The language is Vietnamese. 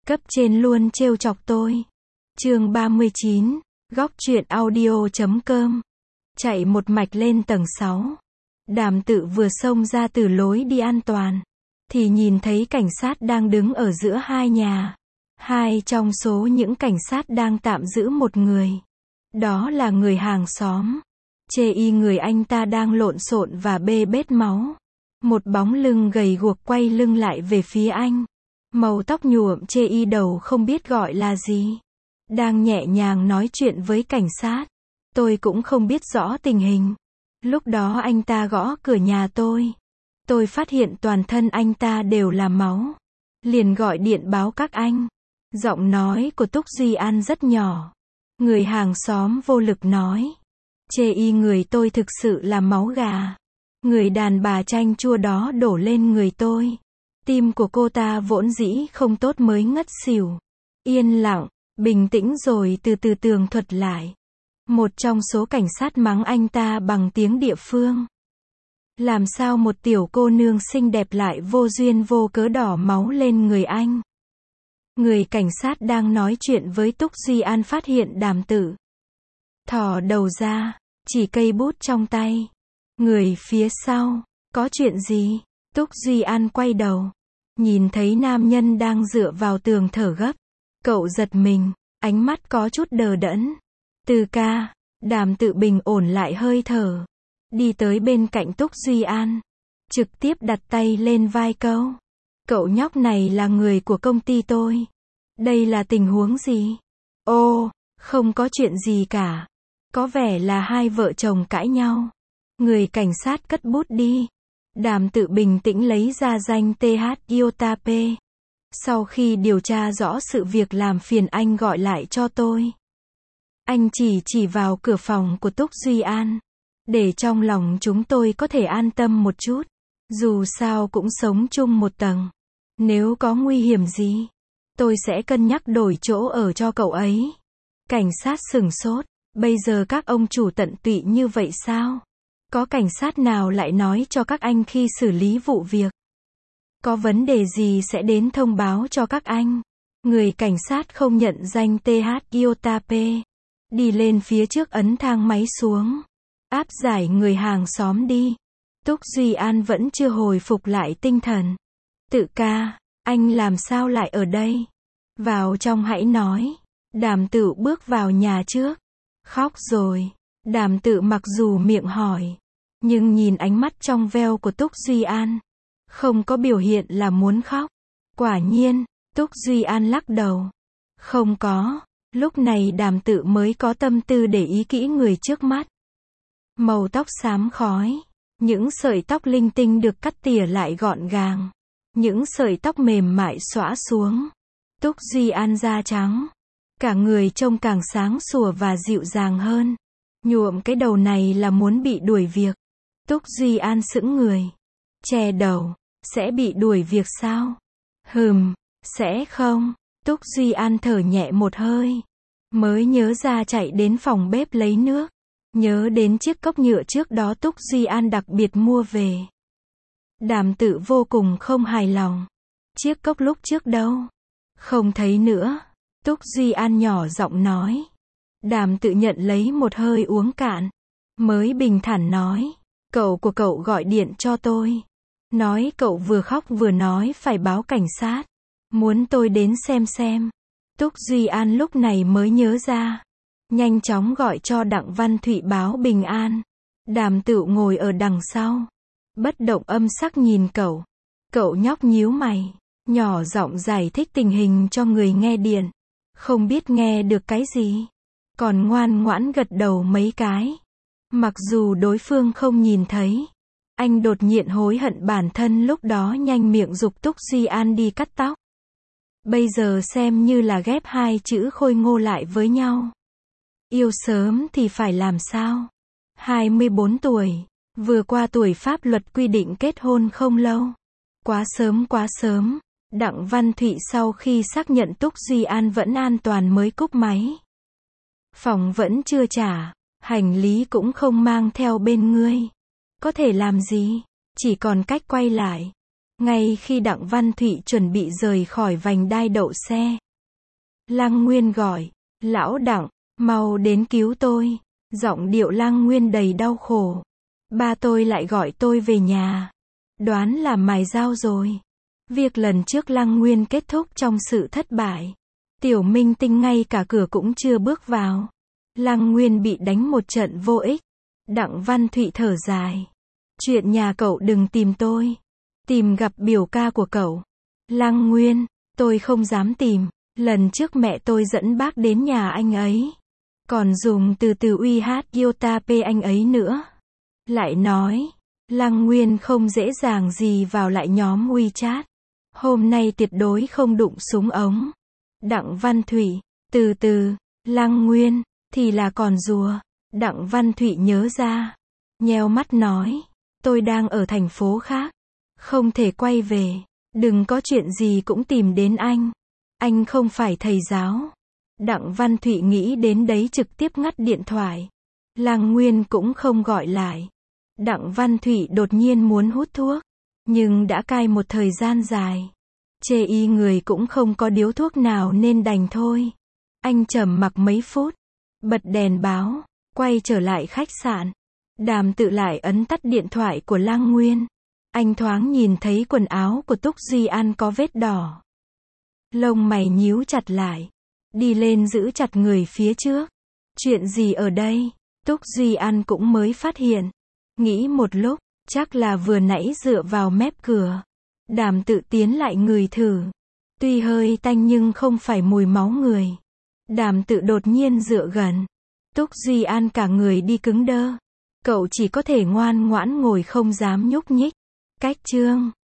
Cấp trên luôn trêu chọc tôi. Chương 39, góc truyện audio.com. Chạy một mạch lên tầng 6. Đàm Tự vừa xông ra từ lối đi an toàn, thì nhìn thấy cảnh sát đang đứng ở giữa hai nhà. Hai trong số những cảnh sát đang tạm giữ một người. Đó là người hàng xóm. Chê y người anh ta đang lộn xộn và bê bết máu. Một bóng lưng gầy guộc quay lưng lại về phía anh. Màu tóc nhuộm chê y đầu không biết gọi là gì. Đang nhẹ nhàng nói chuyện với cảnh sát. Tôi cũng không biết rõ tình hình. Lúc đó anh ta gõ cửa nhà tôi. Tôi phát hiện toàn thân anh ta đều là máu. Liền gọi điện báo các anh. Giọng nói của Túc Duy An rất nhỏ. Người hàng xóm vô lực nói. Chê y người tôi thực sự là máu gà. Người đàn bà chanh chua đó đổ lên người tôi. Tim của cô ta vốn dĩ không tốt mới ngất xỉu. Yên lặng, bình tĩnh rồi từ từ tường thuật lại. Một trong số cảnh sát mắng anh ta bằng tiếng địa phương. Làm sao một tiểu cô nương xinh đẹp lại vô duyên vô cớ đỏ máu lên người anh. Người cảnh sát đang nói chuyện với Túc Duy An phát hiện Đàm Tự thò đầu ra, chỉ cây bút trong tay. Người phía sau, có chuyện gì? Túc Duy An quay đầu, nhìn thấy nam nhân đang dựa vào tường thở gấp. Cậu giật mình, ánh mắt có chút đờ đẫn. Từ ca, Đàm Tự bình ổn lại hơi thở. Đi tới bên cạnh Túc Duy An. Trực tiếp đặt tay lên vai cậu. Cậu nhóc này là người của công ty tôi. Đây là tình huống gì? Ô, không có chuyện gì cả. Có vẻ là hai vợ chồng cãi nhau. Người cảnh sát cất bút đi. Đàm Tự bình tĩnh lấy ra danh TH Iota P. Sau khi điều tra rõ sự việc làm phiền anh gọi lại cho tôi. Anh chỉ vào cửa phòng của Túc Duy An. Để trong lòng chúng tôi có thể an tâm một chút. Dù sao cũng sống chung một tầng. Nếu có nguy hiểm gì, tôi sẽ cân nhắc đổi chỗ ở cho cậu ấy. Cảnh sát sửng sốt. Bây giờ các ông chủ tận tụy như vậy sao? Có cảnh sát nào lại nói cho các anh khi xử lý vụ việc? Có vấn đề gì sẽ đến thông báo cho các anh? Người cảnh sát không nhận danh TH Iota P. Đi lên phía trước ấn thang máy xuống. Áp giải người hàng xóm đi. Túc Duy An vẫn chưa hồi phục lại tinh thần. Tự ca, anh làm sao lại ở đây? Vào trong hãy nói. Đàm Tự bước vào nhà trước. Khóc rồi. Đàm Tự mặc dù miệng hỏi, nhưng nhìn ánh mắt trong veo của Túc Duy An, không có biểu hiện là muốn khóc. Quả nhiên, Túc Duy An lắc đầu. Không có. Lúc này Đàm Tự mới có tâm tư để ý kỹ người trước mắt. Màu tóc xám khói. Những sợi tóc linh tinh được cắt tỉa lại gọn gàng. Những sợi tóc mềm mại xõa xuống. Túc Duy An da trắng. Cả người trông càng sáng sủa và dịu dàng hơn. Nhuộm cái đầu này là muốn bị đuổi việc. Túc Duy An sững người. Che đầu. Sẽ bị đuổi việc sao? Sẽ không. Túc Duy An thở nhẹ một hơi. Mới nhớ ra chạy đến phòng bếp lấy nước. Nhớ đến chiếc cốc nhựa trước đó Túc Duy An đặc biệt mua về. Đàm Tự vô cùng không hài lòng. Chiếc cốc lúc trước đâu? Không thấy nữa. Túc Duy An nhỏ giọng nói. Đàm Tự nhận lấy một hơi uống cạn. Mới bình thản nói. Cậu của cậu gọi điện cho tôi. Nói cậu vừa khóc vừa nói phải báo cảnh sát. Muốn tôi đến xem. Túc Duy An lúc này mới nhớ ra. Nhanh chóng gọi cho Đặng Văn Thụy báo bình an. Đàm Tự ngồi ở đằng sau. Bất động âm sắc nhìn cậu. Cậu nhóc nhíu mày. Nhỏ giọng giải thích tình hình cho người nghe điện. Không biết nghe được cái gì. Còn ngoan ngoãn gật đầu mấy cái. Mặc dù đối phương không nhìn thấy. Anh đột nhiên hối hận bản thân lúc đó nhanh miệng giục Túc Duy An đi cắt tóc. Bây giờ xem như là ghép hai chữ khôi ngô lại với nhau. Yêu sớm thì phải làm sao? 24 tuổi. Vừa qua tuổi pháp luật quy định kết hôn không lâu. Quá sớm. Đặng Văn Thụy sau khi xác nhận Túc Duy An vẫn an toàn mới cúp máy. Phòng vẫn chưa trả. Hành lý cũng không mang theo bên ngươi. Có thể làm gì? Chỉ còn cách quay lại. Ngay khi Đặng Văn Thụy chuẩn bị rời khỏi vành đai đậu xe, Lăng Nguyên gọi, lão Đặng, mau đến cứu tôi. Giọng điệu Lăng Nguyên đầy đau khổ. Ba tôi lại gọi tôi về nhà. Đoán là mài dao rồi. Việc lần trước Lăng Nguyên kết thúc trong sự thất bại. Tiểu Minh Tinh ngay cả cửa cũng chưa bước vào. Lăng Nguyên bị đánh một trận vô ích. Đặng Văn Thụy thở dài. Chuyện nhà cậu đừng tìm tôi. Tìm gặp biểu ca của cậu. Lăng Nguyên, tôi không dám tìm. Lần trước mẹ tôi dẫn bác đến nhà anh ấy. Còn dùng từ uy hát Yota P anh ấy nữa. Lại nói, Lăng Nguyên không dễ dàng gì vào lại nhóm WeChat. Hôm nay tuyệt đối không đụng súng ống. Đặng Văn Thụy, từ từ, Lăng Nguyên, thì là còn rùa. Đặng Văn Thụy nhớ ra. Nheo mắt nói, tôi đang ở thành phố khác. Không thể quay về. Đừng có chuyện gì cũng tìm đến anh. Anh không phải thầy giáo. Đặng Văn Thụy nghĩ đến đấy trực tiếp ngắt điện thoại. Lăng Nguyên cũng không gọi lại. Đặng Văn Thụy đột nhiên muốn hút thuốc. Nhưng đã cai một thời gian dài. Chê y người cũng không có điếu thuốc nào nên đành thôi. Anh trầm mặc mấy phút. Bật đèn báo. Quay trở lại khách sạn. Đàm Tự lại ấn tắt điện thoại của Lăng Nguyên. Anh thoáng nhìn thấy quần áo của Túc Duy An có vết đỏ. Lông mày nhíu chặt lại. Đi lên giữ chặt người phía trước. Chuyện gì ở đây? Túc Duy An cũng mới phát hiện. Nghĩ một lúc, chắc là vừa nãy dựa vào mép cửa. Đàm Tự tiến lại ngửi thử. Tuy hơi tanh nhưng không phải mùi máu người. Đàm Tự đột nhiên dựa gần. Túc Duy An cả người đi cứng đơ. Cậu chỉ có thể ngoan ngoãn ngồi không dám nhúc nhích. Cách chương